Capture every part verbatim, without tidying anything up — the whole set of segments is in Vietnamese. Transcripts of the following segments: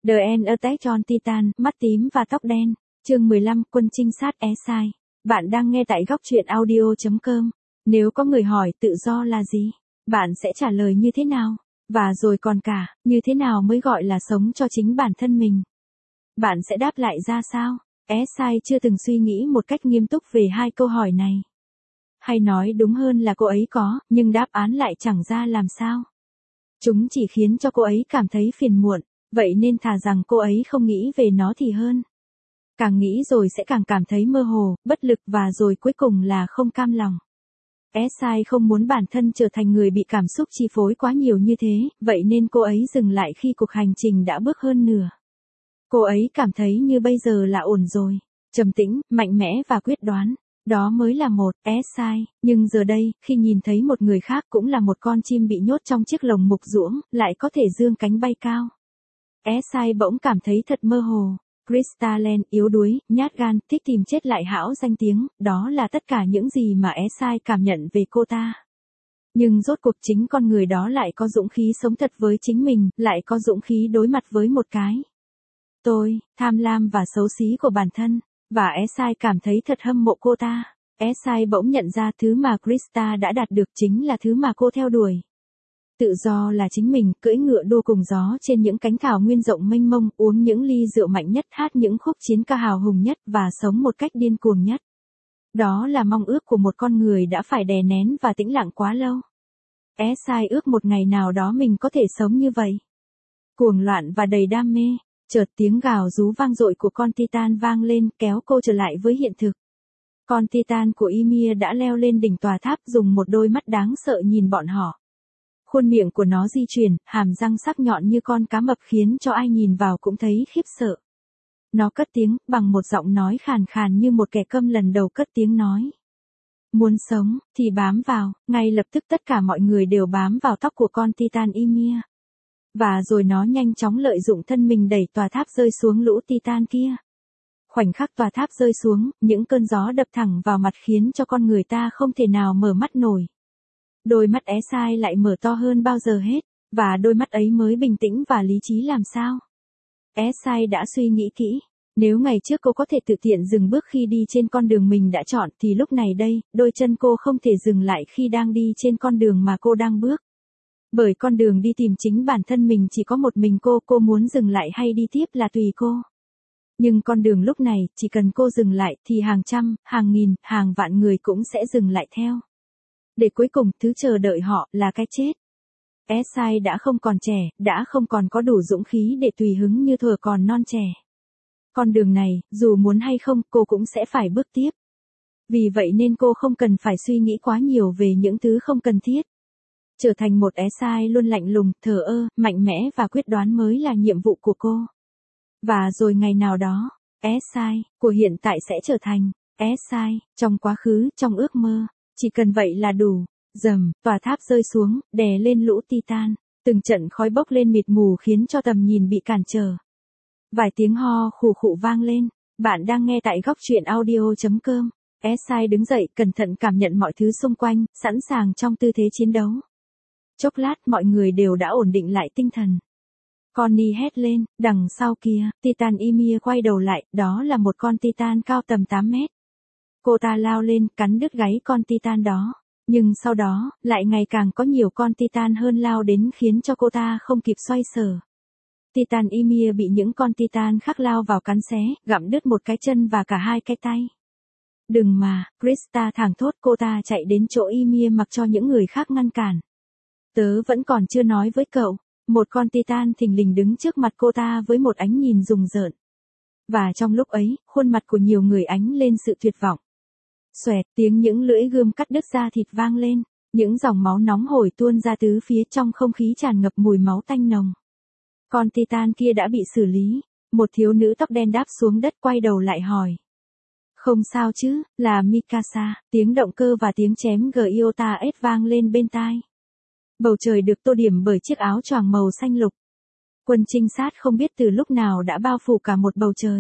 The End Attack on Titan, mắt tím và tóc đen. Chương mười lăm, quân trinh sát Esai. Bạn đang nghe tại góc truyện audio chấm com. Nếu có người hỏi tự do là gì, bạn sẽ trả lời như thế nào? Và rồi còn cả, như thế nào mới gọi là sống cho chính bản thân mình? Bạn sẽ đáp lại ra sao? Esai chưa từng suy nghĩ một cách nghiêm túc về hai câu hỏi này. Hay nói đúng hơn là cô ấy có, nhưng đáp án lại chẳng ra làm sao. Chúng chỉ khiến cho cô ấy cảm thấy phiền muộn, vậy nên thà rằng cô ấy không nghĩ về nó thì hơn. Càng nghĩ rồi sẽ càng cảm thấy mơ hồ, bất lực và rồi cuối cùng là không cam lòng. Esai không muốn bản thân trở thành người bị cảm xúc chi phối quá nhiều như thế, vậy nên cô ấy dừng lại khi cuộc hành trình đã bước hơn nửa. Cô ấy cảm thấy như bây giờ là ổn rồi, trầm tĩnh, mạnh mẽ và quyết đoán. Đó mới là một Esai, nhưng giờ đây, khi nhìn thấy một người khác cũng là một con chim bị nhốt trong chiếc lồng mục ruỗng, lại có thể dương cánh bay cao. Esai bỗng cảm thấy thật mơ hồ. Crystalline, yếu đuối, nhát gan, thích tìm chết lại hão danh tiếng, đó là tất cả những gì mà Esai cảm nhận về cô ta. Nhưng rốt cuộc chính con người đó lại có dũng khí sống thật với chính mình, lại có dũng khí đối mặt với một cái tôi, tham lam và xấu xí của bản thân. Và Esai cảm thấy thật hâm mộ cô ta. Esai bỗng nhận ra thứ mà Krista đã đạt được chính là thứ mà cô theo đuổi. Tự do là chính mình, cưỡi ngựa đua cùng gió trên những cánh thảo nguyên rộng mênh mông, uống những ly rượu mạnh nhất, hát những khúc chiến ca hào hùng nhất và sống một cách điên cuồng nhất. Đó là mong ước của một con người đã phải đè nén và tĩnh lặng quá lâu. Esai ước một ngày nào đó mình có thể sống như vậy. Cuồng loạn và đầy đam mê. Chợt tiếng gào rú vang dội của con Titan vang lên, kéo cô trở lại với hiện thực. Con Titan của Ymir đã leo lên đỉnh tòa tháp, dùng một đôi mắt đáng sợ nhìn bọn họ. Khuôn miệng của nó di chuyển, hàm răng sắc nhọn như con cá mập khiến cho ai nhìn vào cũng thấy khiếp sợ. Nó cất tiếng, bằng một giọng nói khàn khàn như một kẻ câm lần đầu cất tiếng nói. Muốn sống, thì bám vào, ngay lập tức tất cả mọi người đều bám vào tóc của con Titan Ymir. Và rồi nó nhanh chóng lợi dụng thân mình đẩy tòa tháp rơi xuống lũ Titan kia. Khoảnh khắc tòa tháp rơi xuống, những cơn gió đập thẳng vào mặt khiến cho con người ta không thể nào mở mắt nổi. Đôi mắt Esai lại mở to hơn bao giờ hết, và đôi mắt ấy mới bình tĩnh và lý trí làm sao. Esai đã suy nghĩ kỹ, nếu ngày trước cô có thể tự tiện dừng bước khi đi trên con đường mình đã chọn thì lúc này đây, đôi chân cô không thể dừng lại khi đang đi trên con đường mà cô đang bước. Bởi con đường đi tìm chính bản thân mình chỉ có một mình cô, cô muốn dừng lại hay đi tiếp là tùy cô. Nhưng con đường lúc này, chỉ cần cô dừng lại thì hàng trăm, hàng nghìn, hàng vạn người cũng sẽ dừng lại theo. Để cuối cùng, thứ chờ đợi họ là cái chết. Esai đã không còn trẻ, đã không còn có đủ dũng khí để tùy hứng như thuở còn non trẻ. Con đường này, dù muốn hay không, cô cũng sẽ phải bước tiếp. Vì vậy nên cô không cần phải suy nghĩ quá nhiều về những thứ không cần thiết. Trở thành một Esai luôn lạnh lùng, thờ ơ, mạnh mẽ và quyết đoán mới là nhiệm vụ của cô. Và rồi ngày nào đó, Esai của hiện tại sẽ trở thành Esai trong quá khứ, trong ước mơ. Chỉ cần vậy là đủ. Rầm, tòa tháp rơi xuống, đè lên lũ Titan. Từng trận khói bốc lên mịt mù khiến cho tầm nhìn bị cản trở. Vài tiếng ho khù khụ vang lên. Bạn đang nghe tại góc truyện audio chấm com. Esai đứng dậy, cẩn thận cảm nhận mọi thứ xung quanh, sẵn sàng trong tư thế chiến đấu. Chốc lát mọi người đều đã ổn định lại tinh thần. Connie hét lên, đằng sau kia, Titan Ymir quay đầu lại, đó là một con Titan cao tầm tám mét. Cô ta lao lên, cắn đứt gáy con Titan đó. Nhưng sau đó, lại ngày càng có nhiều con Titan hơn lao đến khiến cho cô ta không kịp xoay sở. Titan Ymir bị những con Titan khác lao vào cắn xé, gặm đứt một cái chân và cả hai cái tay. Đừng mà, Krista thảng thốt, cô ta chạy đến chỗ Ymir mặc cho những người khác ngăn cản. Tớ vẫn còn chưa nói với cậu, một con Titan thình lình đứng trước mặt cô ta với một ánh nhìn rùng rợn. Và trong lúc ấy, khuôn mặt của nhiều người ánh lên sự tuyệt vọng. Xoẹt, tiếng những lưỡi gươm cắt đứt da thịt vang lên, những dòng máu nóng hổi tuôn ra tứ phía, trong không khí tràn ngập mùi máu tanh nồng. Con Titan kia đã bị xử lý, một thiếu nữ tóc đen đáp xuống đất quay đầu lại hỏi. Không sao chứ, là Mikasa, tiếng động cơ và tiếng chém Giota S vang lên bên tai. Bầu trời được tô điểm bởi chiếc áo choàng màu xanh lục. Quân trinh sát không biết từ lúc nào đã bao phủ cả một bầu trời.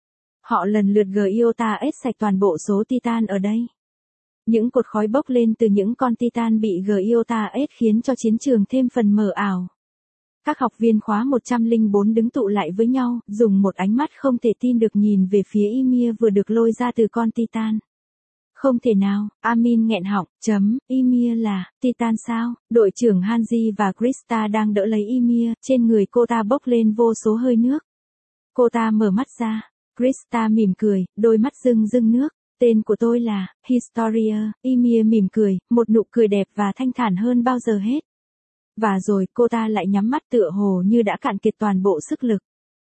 Họ lần lượt Giota S sạch toàn bộ số Titan ở đây. Những cột khói bốc lên từ những con Titan bị Giota S khiến cho chiến trường thêm phần mờ ảo. Các học viên khóa một trăm lẻ bốn đứng tụ lại với nhau, dùng một ánh mắt không thể tin được nhìn về phía Ymir vừa được lôi ra từ con Titan. Không thể nào, Amin nghẹn họng, chấm, Ymir là, Titan sao? Đội trưởng Hanji và Krista đang đỡ lấy Ymir, trên người cô ta bốc lên vô số hơi nước. Cô ta mở mắt ra, Krista mỉm cười, đôi mắt rưng rưng nước. Tên của tôi là, Historia, Ymir mỉm cười, một nụ cười đẹp và thanh thản hơn bao giờ hết. Và rồi cô ta lại nhắm mắt tựa hồ như đã cạn kiệt toàn bộ sức lực.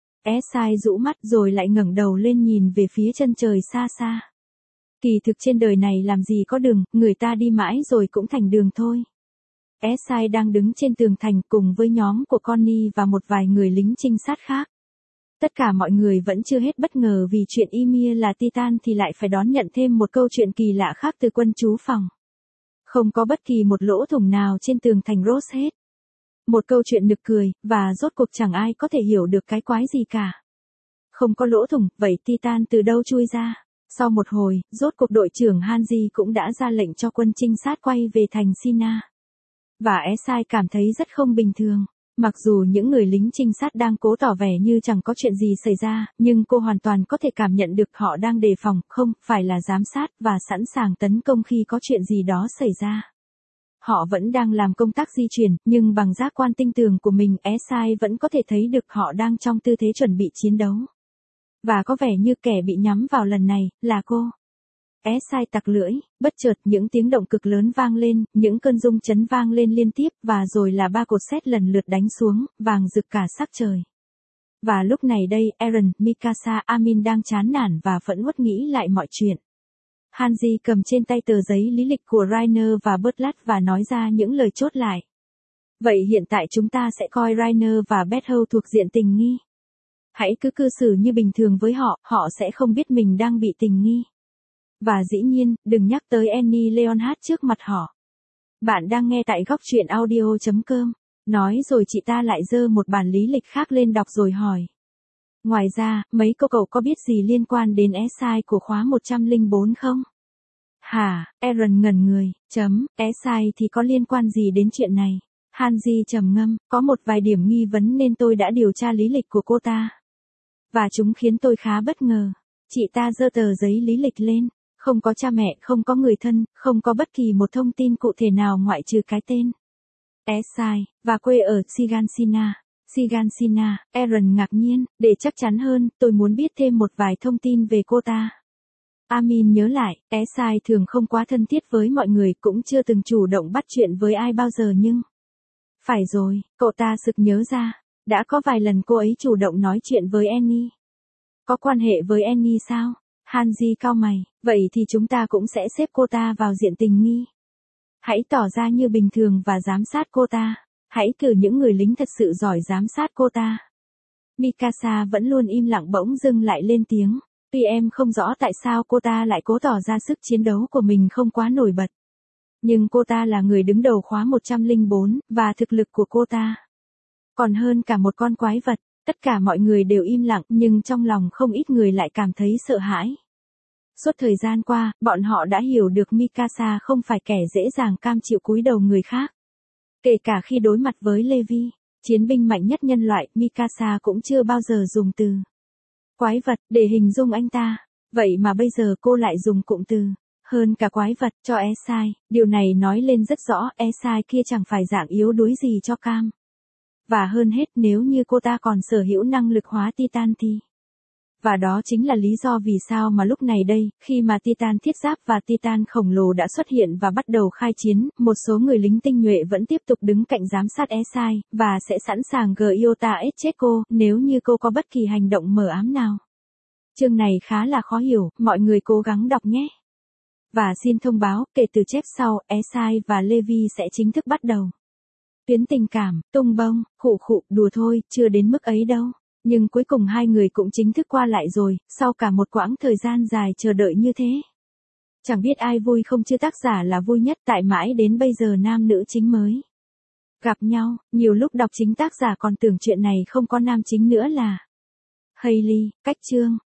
Esai rũ mắt rồi lại ngẩng đầu lên nhìn về phía chân trời xa xa. Kỳ thực trên đời này làm gì có đường, người ta đi mãi rồi cũng thành đường thôi. Esai đang đứng trên tường thành cùng với nhóm của Connie và một vài người lính trinh sát khác. Tất cả mọi người vẫn chưa hết bất ngờ vì chuyện Ymir là Titan thì lại phải đón nhận thêm một câu chuyện kỳ lạ khác từ quân trú phòng. Không có bất kỳ một lỗ thủng nào trên tường thành Rose hết. Một câu chuyện nực cười, và rốt cuộc chẳng ai có thể hiểu được cái quái gì cả. Không có lỗ thủng, vậy Titan từ đâu chui ra? Sau một hồi, rốt cuộc đội trưởng Hanji cũng đã ra lệnh cho quân trinh sát quay về thành Sina. Và Esai cảm thấy rất không bình thường. Mặc dù những người lính trinh sát đang cố tỏ vẻ như chẳng có chuyện gì xảy ra, nhưng cô hoàn toàn có thể cảm nhận được họ đang đề phòng, không phải là giám sát và sẵn sàng tấn công khi có chuyện gì đó xảy ra. Họ vẫn đang làm công tác di chuyển, nhưng bằng giác quan tinh tường của mình, Esai vẫn có thể thấy được họ đang trong tư thế chuẩn bị chiến đấu. Và có vẻ như kẻ bị nhắm vào lần này, là cô. Esai tặc lưỡi, bất chợt những tiếng động cực lớn vang lên, những cơn rung chấn vang lên liên tiếp, và rồi là ba cột sét lần lượt đánh xuống, vàng rực cả sắc trời. Và lúc này đây, Eren, Mikasa, Amin đang chán nản và phẫn uất nghĩ lại mọi chuyện. Hanji cầm trên tay tờ giấy lý lịch của Rainer và Butlat và nói ra những lời chốt lại. Vậy hiện tại chúng ta sẽ coi Rainer và Bethel thuộc diện tình nghi. Hãy cứ cư xử như bình thường với họ, họ sẽ không biết mình đang bị tình nghi. Và dĩ nhiên, đừng nhắc tới Annie Leonhardt trước mặt họ. Bạn đang nghe tại góc truyện audio chấm com. Nói rồi chị ta lại giơ một bản lý lịch khác lên đọc rồi hỏi. Ngoài ra, mấy cô cậu có biết gì liên quan đến Esai của khóa một trăm lẻ bốn không? Hả, Eren ngẩn người, chấm, Esai thì có liên quan gì đến chuyện này? Hanji trầm ngâm, có một vài điểm nghi vấn nên tôi đã điều tra lý lịch của cô ta. Và chúng khiến tôi khá bất ngờ. Chị ta giơ tờ giấy lý lịch lên. Không có cha mẹ, không có người thân, không có bất kỳ một thông tin cụ thể nào ngoại trừ cái tên. Esai, và quê ở Sigansina. Sigansina, Eren ngạc nhiên, để chắc chắn hơn, tôi muốn biết thêm một vài thông tin về cô ta. Amin nhớ lại, Esai thường không quá thân thiết với mọi người, cũng chưa từng chủ động bắt chuyện với ai bao giờ nhưng... Phải rồi, cậu ta sực nhớ ra, đã có vài lần cô ấy chủ động nói chuyện với Annie. Có quan hệ với Annie sao? Hanji cau mày, vậy thì chúng ta cũng sẽ xếp cô ta vào diện tình nghi. Hãy tỏ ra như bình thường và giám sát cô ta. Hãy cử những người lính thật sự giỏi giám sát cô ta. Mikasa vẫn luôn im lặng bỗng dưng lại lên tiếng. Tuy em không rõ tại sao cô ta lại cố tỏ ra sức chiến đấu của mình không quá nổi bật. Nhưng cô ta là người đứng đầu khóa một trăm lẻ bốn, và thực lực của cô ta còn hơn cả một con quái vật. Tất cả mọi người đều im lặng, nhưng trong lòng không ít người lại cảm thấy sợ hãi. Suốt thời gian qua, bọn họ đã hiểu được Mikasa không phải kẻ dễ dàng cam chịu cúi đầu người khác. Kể cả khi đối mặt với Levi, chiến binh mạnh nhất nhân loại, Mikasa cũng chưa bao giờ dùng từ quái vật để hình dung anh ta. Vậy mà bây giờ cô lại dùng cụm từ hơn cả quái vật cho Esai. Điều này nói lên rất rõ, Esai kia chẳng phải dạng yếu đuối gì cho Cam. Và hơn hết, nếu như cô ta còn sở hữu năng lực hóa Titan thì... Và đó chính là lý do vì sao mà lúc này đây, khi mà Titan thiết giáp và Titan khổng lồ đã xuất hiện và bắt đầu khai chiến, một số người lính tinh nhuệ vẫn tiếp tục đứng cạnh giám sát Esai, và sẽ sẵn sàng Gyota ép chết cô, nếu như cô có bất kỳ hành động mờ ám nào. Chương này khá là khó hiểu, mọi người cố gắng đọc nhé. Và xin thông báo, kể từ chép sau, Esai và Levi sẽ chính thức bắt đầu. Tuyến tình cảm, tung bông, khụ khụ, đùa thôi, chưa đến mức ấy đâu. Nhưng cuối cùng hai người cũng chính thức qua lại rồi, sau cả một quãng thời gian dài chờ đợi như thế. Chẳng biết ai vui không chứ tác giả là vui nhất, tại mãi đến bây giờ nam nữ chính mới gặp nhau, nhiều lúc đọc chính tác giả còn tưởng chuyện này không có nam chính nữa là Hailey, cách chương.